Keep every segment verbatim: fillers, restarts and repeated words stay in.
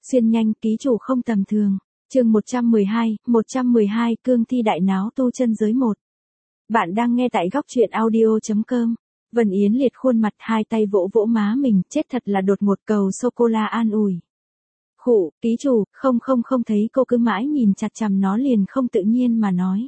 Xuyên nhanh, ký chủ không tầm thường. Chương một trăm mười hai, một trăm mười hai cương thi đại náo tu chân giới một. Bạn đang nghe tại góc truyện audio chấm com. Vân Yến liệt khuôn mặt, hai tay vỗ vỗ má mình, chết thật là đột ngột, cầu sô-cô-la an ủi. Khụ, ký chủ, không không không thấy cô cứ mãi nhìn chằm chằm nó liền không tự nhiên mà nói.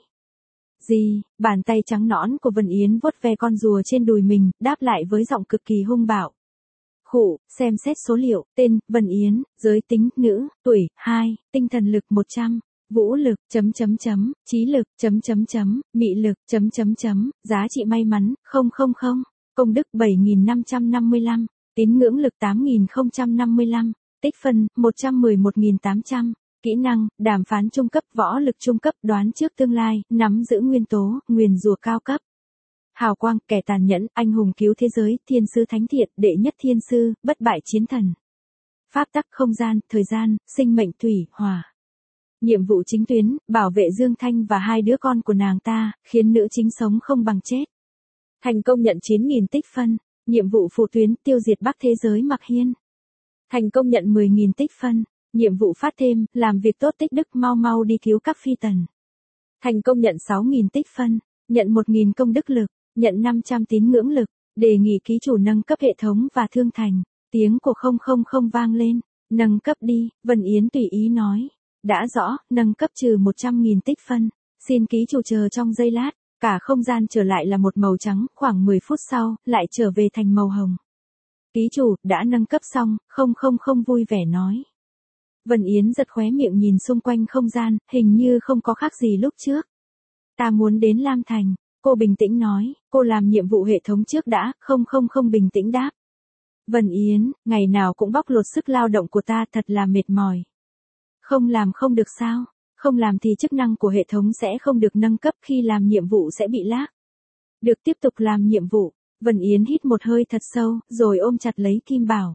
Gì, bàn tay trắng nõn của Vân Yến vuốt ve con rùa trên đùi mình, đáp lại với giọng cực kỳ hung bạo. Khụ, xem xét số liệu, tên, Vân Yến, giới tính, nữ, tuổi, hai, tinh thần lực một trăm, vũ lực, chấm chấm chấm, trí lực, chấm chấm chấm, mị lực, chấm chấm chấm, giá trị may mắn, không không không, công đức bảy nghìn năm trăm năm mươi lăm, tín ngưỡng lực tám nghìn không trăm năm mươi lăm, tích phân, một trăm mười một nghìn tám trăm, kỹ năng, đàm phán trung cấp, võ lực trung cấp, đoán trước tương lai, nắm giữ nguyên tố, nguyền rủa cao cấp. Hào quang, kẻ tàn nhẫn, anh hùng cứu thế giới, thiên sứ thánh thiện, đệ nhất thiên sư, bất bại chiến thần. Pháp tắc, không gian, thời gian, sinh mệnh, thủy, hỏa. Nhiệm vụ chính tuyến, bảo vệ Dương Thanh và hai đứa con của nàng ta, khiến nữ chính sống không bằng chết. Thành công nhận chín nghìn tích phân. Nhiệm vụ phụ tuyến, tiêu diệt Bắc thế giới Mặc Hiên. Thành công nhận mười nghìn tích phân. Nhiệm vụ phát thêm, làm việc tốt tích đức, mau mau đi cứu các phi tần. Thành công nhận sáu nghìn tích phân. Nhận một nghìn công đức lực. Nhận năm trăm tín ngưỡng lực, đề nghị ký chủ nâng cấp hệ thống và thương thành. Tiếng của không không không vang lên, nâng cấp đi, Vân Yến tùy ý nói. Đã rõ, nâng cấp trừ một trăm nghìn tích phân, xin ký chủ chờ trong giây lát, cả không gian trở lại là một màu trắng, khoảng mười phút sau, lại trở về thành màu hồng. Ký chủ, đã nâng cấp xong, không không không vui vẻ nói. Vân Yến giật khóe miệng nhìn xung quanh không gian, hình như không có khác gì lúc trước. Ta muốn đến Lam Thành. Cô bình tĩnh nói, cô làm nhiệm vụ hệ thống trước đã, không không không bình tĩnh đáp. Vân Yến, ngày nào cũng bóc lột sức lao động của ta, thật là mệt mỏi. Không làm không được sao, không làm thì chức năng của hệ thống sẽ không được nâng cấp, khi làm nhiệm vụ sẽ bị lag. Được, tiếp tục làm nhiệm vụ. Vân Yến hít một hơi thật sâu, rồi ôm chặt lấy Kim Bảo.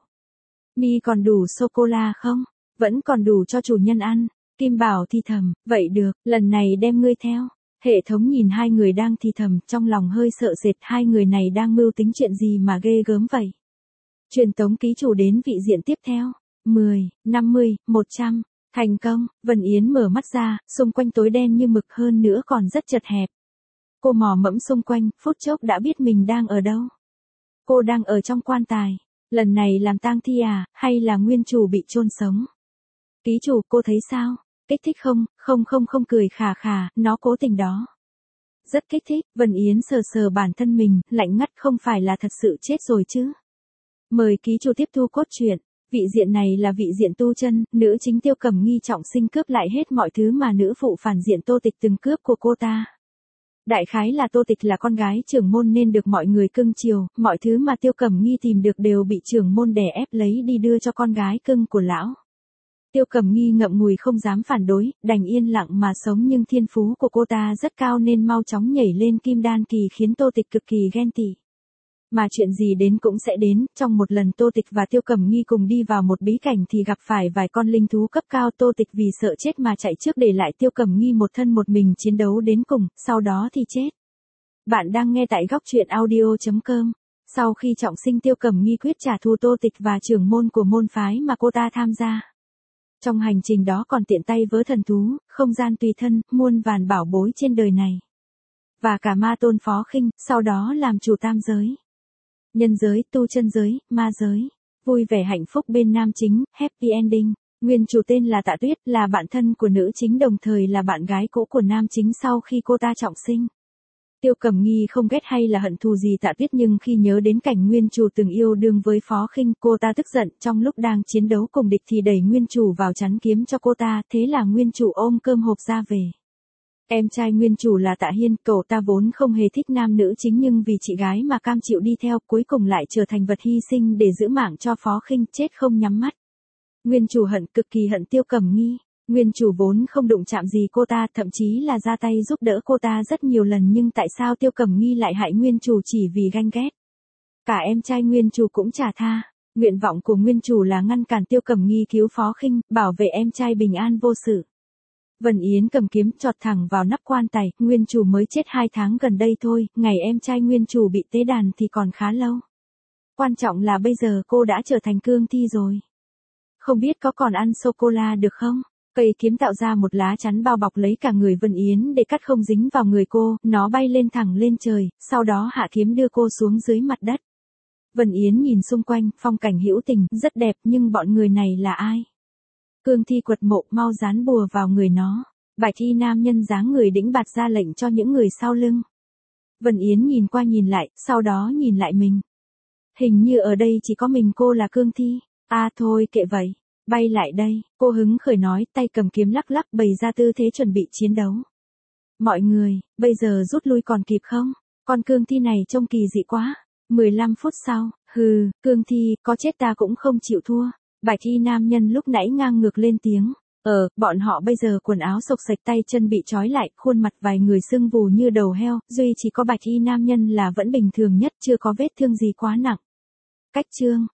Mi còn đủ sô-cô-la không? Vẫn còn đủ cho chủ nhân ăn. Kim Bảo thì thầm, vậy được, lần này đem ngươi theo. Hệ thống nhìn hai người đang thì thầm, trong lòng hơi sợ sệt, hai người này đang mưu tính chuyện gì mà ghê gớm vậy. Truyền tống ký chủ đến vị diện tiếp theo. mười, năm mươi, một trăm, thành công. Vân Yến mở mắt ra, xung quanh tối đen như mực, hơn nữa còn rất chật hẹp. Cô mò mẫm xung quanh, phút chốc đã biết mình đang ở đâu. Cô đang ở trong quan tài. Lần này làm tang thi à, hay là nguyên chủ bị chôn sống? Ký chủ, cô thấy sao? Kích thích không? Không không không, cười khà khà, nó cố tình đó. Rất kích thích. Vân Yến sờ sờ bản thân mình, lạnh ngắt, không phải là thật sự chết rồi chứ? Mời ký chủ tiếp thu cốt truyện. Vị diện này là vị diện tu chân, nữ chính Tiêu Cẩm Nghi trọng sinh cướp lại hết mọi thứ mà nữ phụ phản diện Tô Tịch từng cướp của cô ta. Đại khái là Tô Tịch là con gái trưởng môn nên được mọi người cưng chiều, mọi thứ mà Tiêu Cẩm Nghi tìm được đều bị trưởng môn đè ép lấy đi đưa cho con gái cưng của lão. Tiêu Cẩm Nghi ngậm ngùi không dám phản đối, đành yên lặng mà sống, nhưng thiên phú của cô ta rất cao nên mau chóng nhảy lên kim đan kỳ, khiến Tô Tịch cực kỳ ghen tị. Mà chuyện gì đến cũng sẽ đến, trong một lần Tô Tịch và Tiêu Cẩm Nghi cùng đi vào một bí cảnh thì gặp phải vài con linh thú cấp cao, Tô Tịch vì sợ chết mà chạy trước để lại Tiêu Cẩm Nghi một thân một mình chiến đấu đến cùng, sau đó thì chết. Bạn đang nghe tại góc truyện audio chấm com. Sau khi trọng sinh, Tiêu Cẩm Nghi quyết trả thù Tô Tịch và trưởng môn của môn phái mà cô ta tham gia. Trong hành trình đó còn tiện tay vớ thần thú, không gian tùy thân, muôn vàn bảo bối trên đời này. Và cả ma tôn Phó Khinh, sau đó làm chủ tam giới. Nhân giới, tu chân giới, ma giới. Vui vẻ hạnh phúc bên nam chính, happy ending. Nguyên chủ tên là Tạ Tuyết, là bạn thân của nữ chính, đồng thời là bạn gái cũ của nam chính sau khi cô ta trọng sinh. Tiêu Cẩm Nghi không ghét hay là hận thù gì Tạ Tuyết, nhưng khi nhớ đến cảnh nguyên chủ từng yêu đương với Phó Khinh, cô ta tức giận, trong lúc đang chiến đấu cùng địch thì đẩy nguyên chủ vào chắn kiếm cho cô ta, thế là nguyên chủ ôm cơm hộp ra về. Em trai nguyên chủ là Tạ Hiên, cậu ta vốn không hề thích nam nữ chính nhưng vì chị gái mà cam chịu đi theo, cuối cùng lại trở thành vật hy sinh để giữ mạng cho Phó Khinh, chết không nhắm mắt. Nguyên chủ hận, cực kỳ hận Tiêu Cẩm Nghi. Nguyên chủ vốn không đụng chạm gì cô ta, thậm chí là ra tay giúp đỡ cô ta rất nhiều lần, nhưng tại sao Tiêu Cẩm Nghi lại hại nguyên chủ chỉ vì ganh ghét? Cả em trai nguyên chủ cũng chả tha. Nguyện vọng của nguyên chủ là ngăn cản Tiêu Cẩm Nghi cứu Phó Khinh, bảo vệ em trai bình an vô sự. Vân Yến cầm kiếm chọt thẳng vào nắp quan tài, nguyên chủ mới chết hai tháng gần đây thôi, ngày em trai nguyên chủ bị tế đàn thì còn khá lâu. Quan trọng là bây giờ cô đã trở thành cương thi rồi. không biết có còn ăn sô-cô-la được không? Cây kiếm tạo ra một lá chắn bao bọc lấy cả người Vân Yến để cắt không dính vào người cô, nó bay lên thẳng lên trời, sau đó hạ kiếm đưa cô xuống dưới mặt đất. Vân Yến nhìn xung quanh, phong cảnh hữu tình, rất đẹp, nhưng bọn người này là ai? Cương thi quật mộ, mau dán bùa vào người nó. Bạch y nam nhân dáng người đĩnh bạt ra lệnh cho những người sau lưng. Vân Yến nhìn qua nhìn lại, sau đó nhìn lại mình. Hình như ở đây chỉ có mình cô là cương thi. À thôi kệ vậy. Bay lại đây, cô hứng khởi nói, tay cầm kiếm lắc lắc bày ra tư thế chuẩn bị chiến đấu. Mọi người, bây giờ rút lui còn kịp không? Con cương thi này trông kỳ dị quá. mười lăm phút sau, hừ, cương thi, có chết ta cũng không chịu thua. Bạch y nam nhân lúc nãy ngang ngược lên tiếng. Ờ, bọn họ bây giờ quần áo xộc xạch, tay chân bị trói lại, khuôn mặt vài người sưng vù như đầu heo, duy chỉ có bạch y nam nhân là vẫn bình thường nhất, chưa có vết thương gì quá nặng. Cách chương